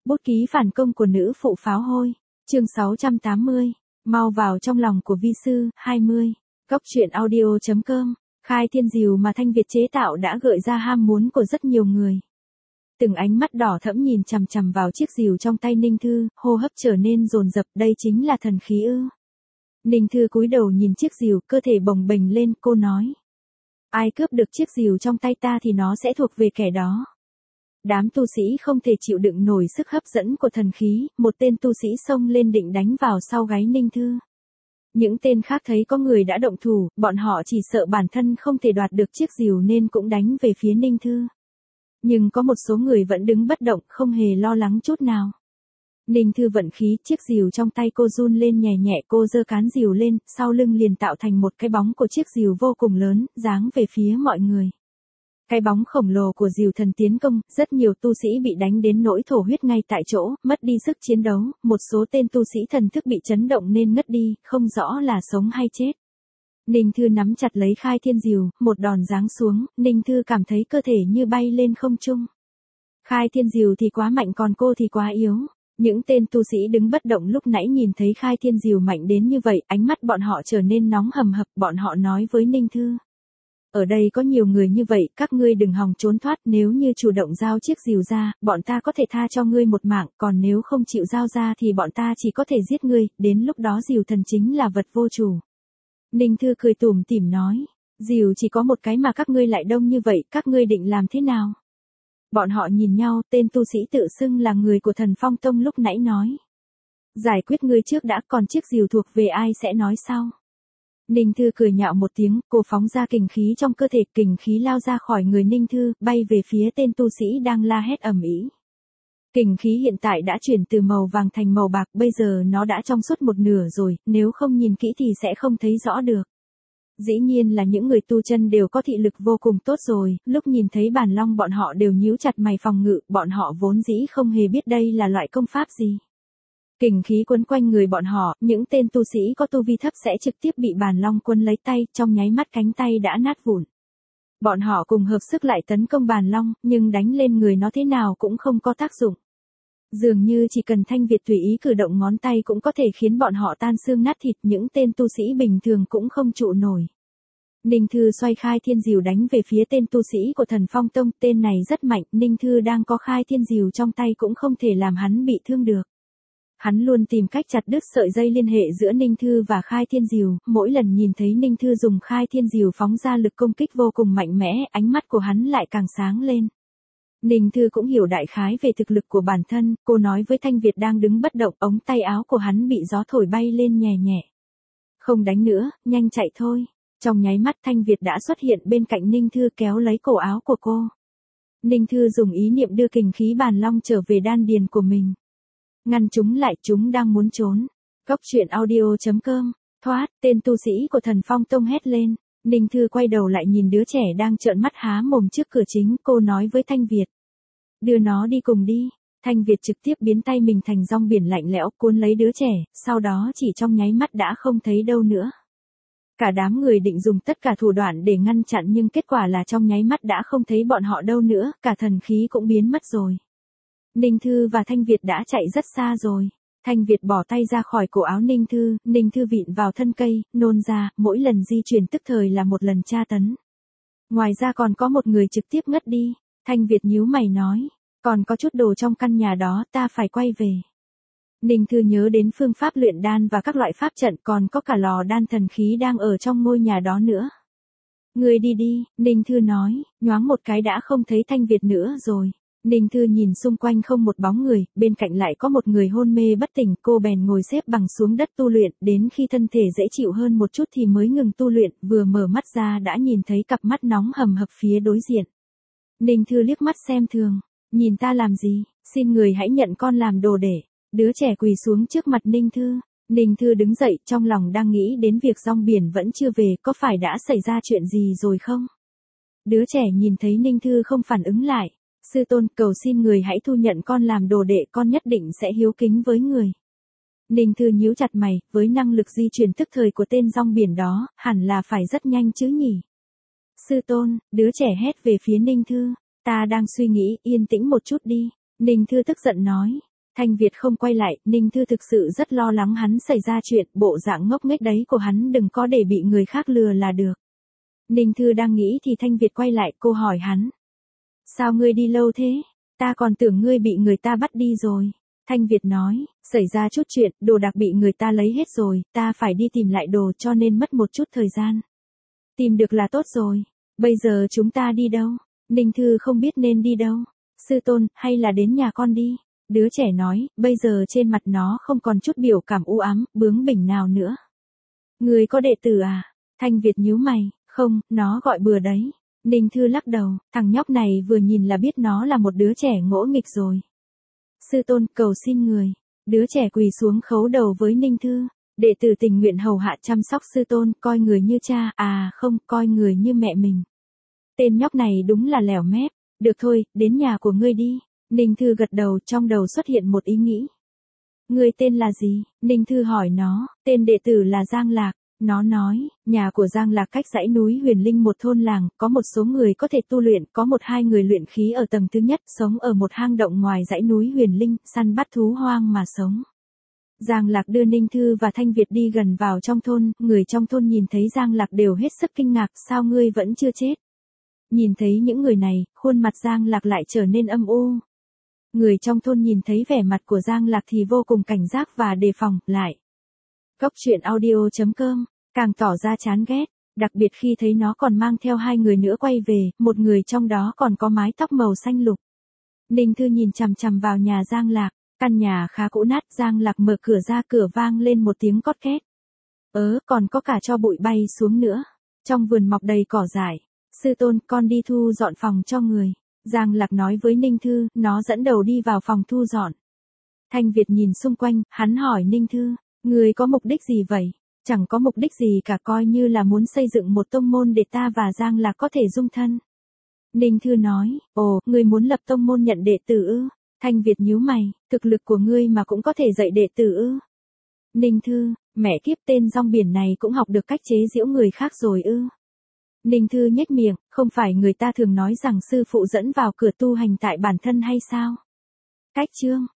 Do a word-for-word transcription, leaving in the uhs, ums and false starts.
Bút ký phản công của nữ phụ pháo hôi. Chương sáu trăm tám mươi. Mau vào trong lòng của vi sư. hai mươi. Góc truyện audio chấm com. Khai thiên diều mà Thanh Việt chế tạo đã gợi ra ham muốn của rất nhiều người. Từng ánh mắt đỏ thẫm nhìn chằm chằm vào chiếc diều trong tay Ninh Thư, hô hấp trở nên dồn dập, đây chính là thần khí ư? Ninh Thư cúi đầu nhìn chiếc diều, cơ thể bồng bềnh lên, cô nói: ai cướp được chiếc diều trong tay ta thì nó sẽ thuộc về kẻ đó. Đám tu sĩ không thể chịu đựng nổi sức hấp dẫn của thần khí, một tên tu sĩ xông lên định đánh vào sau gáy Ninh Thư. Những tên khác thấy có người đã động thủ, bọn họ chỉ sợ bản thân không thể đoạt được chiếc diều nên cũng đánh về phía Ninh Thư. Nhưng có một số người vẫn đứng bất động, không hề lo lắng chút nào. Ninh Thư vận khí, chiếc diều trong tay cô run lên nhẹ nhẹ, cô giơ cán diều lên, sau lưng liền tạo thành một cái bóng của chiếc diều vô cùng lớn, giáng về phía mọi người. Cái bóng khổng lồ của diều thần tiến công, rất nhiều tu sĩ bị đánh đến nỗi thổ huyết ngay tại chỗ, mất đi sức chiến đấu, một số tên tu sĩ thần thức bị chấn động nên ngất đi, không rõ là sống hay chết. Ninh Thư nắm chặt lấy khai thiên diều, một đòn giáng xuống, Ninh Thư cảm thấy cơ thể như bay lên không trung. Khai thiên diều thì quá mạnh còn cô thì quá yếu. Những tên tu sĩ đứng bất động lúc nãy nhìn thấy khai thiên diều mạnh đến như vậy, ánh mắt bọn họ trở nên nóng hầm hập, bọn họ nói với Ninh Thư: ở đây có nhiều người như vậy, các ngươi đừng hòng trốn thoát, nếu như chủ động giao chiếc diều ra, bọn ta có thể tha cho ngươi một mạng, còn nếu không chịu giao ra thì bọn ta chỉ có thể giết ngươi, đến lúc đó diều thần chính là vật vô chủ. Ninh Thư cười tủm tỉm nói: diều chỉ có một cái mà các ngươi lại đông như vậy, các ngươi định làm thế nào? Bọn họ nhìn nhau, tên tu sĩ tự xưng là người của Thần Phong Tông lúc nãy nói: giải quyết ngươi trước đã, còn chiếc diều thuộc về ai sẽ nói sau. Ninh Thư cười nhạo một tiếng, cô phóng ra kình khí trong cơ thể, kình khí lao ra khỏi người Ninh Thư, bay về phía tên tu sĩ đang la hét ầm ĩ. Kình khí hiện tại đã chuyển từ màu vàng thành màu bạc, bây giờ nó đã trong suốt một nửa rồi, nếu không nhìn kỹ thì sẽ không thấy rõ được. Dĩ nhiên là những người tu chân đều có thị lực vô cùng tốt rồi, lúc nhìn thấy bản long bọn họ đều nhíu chặt mày phòng ngự, bọn họ vốn dĩ không hề biết đây là loại công pháp gì. Kình khí quấn quanh người bọn họ, những tên tu sĩ có tu vi thấp sẽ trực tiếp bị bản long quân lấy tay, trong nháy mắt cánh tay đã nát vụn. Bọn họ cùng hợp sức lại tấn công bản long, nhưng đánh lên người nó thế nào cũng không có tác dụng. Dường như chỉ cần Thanh Việt tùy ý cử động ngón tay cũng có thể khiến bọn họ tan xương nát thịt, những tên tu sĩ bình thường cũng không trụ nổi. Ninh Thư xoay khai thiên diều đánh về phía tên tu sĩ của Thần Phong Tông, tên này rất mạnh, Ninh Thư đang có khai thiên diều trong tay cũng không thể làm hắn bị thương được. Hắn luôn tìm cách chặt đứt sợi dây liên hệ giữa Ninh Thư và khai thiên diều, mỗi lần nhìn thấy Ninh Thư dùng khai thiên diều phóng ra lực công kích vô cùng mạnh mẽ, ánh mắt của hắn lại càng sáng lên. Ninh Thư cũng hiểu đại khái về thực lực của bản thân, cô nói với Thanh Việt đang đứng bất động, ống tay áo của hắn bị gió thổi bay lên nhẹ nhẹ. Không đánh nữa, nhanh chạy thôi. Trong nháy mắt Thanh Việt đã xuất hiện bên cạnh Ninh Thư kéo lấy cổ áo của cô. Ninh Thư dùng ý niệm đưa kình khí bản long trở về đan điền của mình. Ngăn chúng lại, chúng đang muốn trốn. Góc truyện audio chấm com. Thoát, tên tu sĩ của Thần Phong Tông hét lên. Ninh Thư quay đầu lại nhìn đứa trẻ đang trợn mắt há mồm trước cửa chính, cô nói với Thanh Việt: đưa nó đi cùng đi. Thanh Việt trực tiếp biến tay mình thành rong biển lạnh lẽo cuốn lấy đứa trẻ, sau đó chỉ trong nháy mắt đã không thấy đâu nữa. Cả đám người định dùng tất cả thủ đoạn để ngăn chặn nhưng kết quả là trong nháy mắt đã không thấy bọn họ đâu nữa, cả thần khí cũng biến mất rồi. Ninh Thư và Thanh Việt đã chạy rất xa rồi. Thanh Việt bỏ tay ra khỏi cổ áo Ninh Thư, Ninh Thư vịn vào thân cây, nôn ra, mỗi lần di chuyển tức thời là một lần tra tấn. Ngoài ra còn có một người trực tiếp ngất đi. Thanh Việt nhíu mày nói: còn có chút đồ trong căn nhà đó, ta phải quay về. Ninh Thư nhớ đến phương pháp luyện đan và các loại pháp trận, còn có cả lò đan thần khí đang ở trong ngôi nhà đó nữa. Người đi đi, Ninh Thư nói, nhoáng một cái đã không thấy Thanh Việt nữa rồi. Ninh Thư nhìn xung quanh không một bóng người, bên cạnh lại có một người hôn mê bất tỉnh, cô bèn ngồi xếp bằng xuống đất tu luyện, đến khi thân thể dễ chịu hơn một chút thì mới ngừng tu luyện, vừa mở mắt ra đã nhìn thấy cặp mắt nóng hầm hập phía đối diện. Ninh Thư liếc mắt xem thường, nhìn ta làm gì, xin người hãy nhận con làm đồ để. Đứa trẻ quỳ xuống trước mặt Ninh Thư. Ninh Thư đứng dậy, trong lòng đang nghĩ đến việc rong biển vẫn chưa về, có phải đã xảy ra chuyện gì rồi không? Đứa trẻ nhìn thấy Ninh Thư không phản ứng lại. Sư tôn, cầu xin người hãy thu nhận con làm đồ đệ, con nhất định sẽ hiếu kính với người. Ninh Thư nhíu chặt mày, với năng lực di chuyển tức thời của tên rong biển đó, hẳn là phải rất nhanh chứ nhỉ? Sư tôn, đứa trẻ hét về phía Ninh Thư. Ta đang suy nghĩ, yên tĩnh một chút đi. Ninh Thư tức giận nói. Thanh Việt không quay lại, Ninh Thư thực sự rất lo lắng hắn xảy ra chuyện, bộ dạng ngốc nghếch đấy của hắn đừng có để bị người khác lừa là được. Ninh Thư đang nghĩ thì Thanh Việt quay lại, cô hỏi hắn. Sao ngươi đi lâu thế? Ta còn tưởng ngươi bị người ta bắt đi rồi. Thanh Việt nói, xảy ra chút chuyện, đồ đạc bị người ta lấy hết rồi, ta phải đi tìm lại đồ cho nên mất một chút thời gian. Tìm được là tốt rồi. Bây giờ chúng ta đi đâu? Ninh Thư không biết nên đi đâu. Sư tôn, hay là đến nhà con đi? Đứa trẻ nói, bây giờ trên mặt nó không còn chút biểu cảm u ám, bướng bỉnh nào nữa. Người có đệ tử à? Thanh Việt nhíu mày, không, nó gọi bừa đấy. Ninh Thư lắc đầu, thằng nhóc này vừa nhìn là biết nó là một đứa trẻ ngỗ nghịch rồi. Sư tôn, cầu xin người. Đứa trẻ quỳ xuống khấu đầu với Ninh Thư. Đệ tử tình nguyện hầu hạ chăm sóc sư tôn, coi người như cha, à không, coi người như mẹ mình. Tên nhóc này đúng là lẻo mép. Được thôi, đến nhà của ngươi đi. Ninh Thư gật đầu, trong đầu xuất hiện một ý nghĩ. Ngươi tên là gì? Ninh Thư hỏi nó, tên đệ tử là Giang Lạc. Nó nói, nhà của Giang Lạc cách dãy núi Huyền Linh một thôn làng, có một số người có thể tu luyện, có một hai người luyện khí ở tầng thứ nhất, sống ở một hang động ngoài dãy núi Huyền Linh, săn bắt thú hoang mà sống. Giang Lạc đưa Ninh Thư và Thanh Việt đi gần vào trong thôn, người trong thôn nhìn thấy Giang Lạc đều hết sức kinh ngạc, sao ngươi vẫn chưa chết? Nhìn thấy những người này, khuôn mặt Giang Lạc lại trở nên âm u. Người trong thôn nhìn thấy vẻ mặt của Giang Lạc thì vô cùng cảnh giác và đề phòng, lại. Góc truyện audio chấm com, càng tỏ ra chán ghét, đặc biệt khi thấy nó còn mang theo hai người nữa quay về, một người trong đó còn có mái tóc màu xanh lục. Ninh Thư nhìn chằm chằm vào nhà Giang Lạc, căn nhà khá cũ nát, Giang Lạc mở cửa ra, cửa vang lên một tiếng cót két. Ớ, còn có cả tro bụi bay xuống nữa. Trong vườn mọc đầy cỏ dại. Sư tôn, con đi thu dọn phòng cho người. Giang Lạc nói với Ninh Thư, nó dẫn đầu đi vào phòng thu dọn. Thanh Việt nhìn xung quanh, hắn hỏi Ninh Thư, người có mục đích gì vậy? Chẳng có mục đích gì cả, coi như là muốn xây dựng một tông môn để ta và Giang Lạc có thể dung thân. Ninh Thư nói, ồ, ngươi muốn lập tông môn nhận đệ tử ư? Thanh Việt nhíu mày, thực lực của ngươi mà cũng có thể dạy đệ tử ư? Ninh Thư, mẹ kiếp, tên rong biển này cũng học được cách chế giễu người khác rồi ư? Ninh Thư nhếch miệng, không phải người ta thường nói rằng sư phụ dẫn vào cửa tu hành tại bản thân hay sao? Cách chương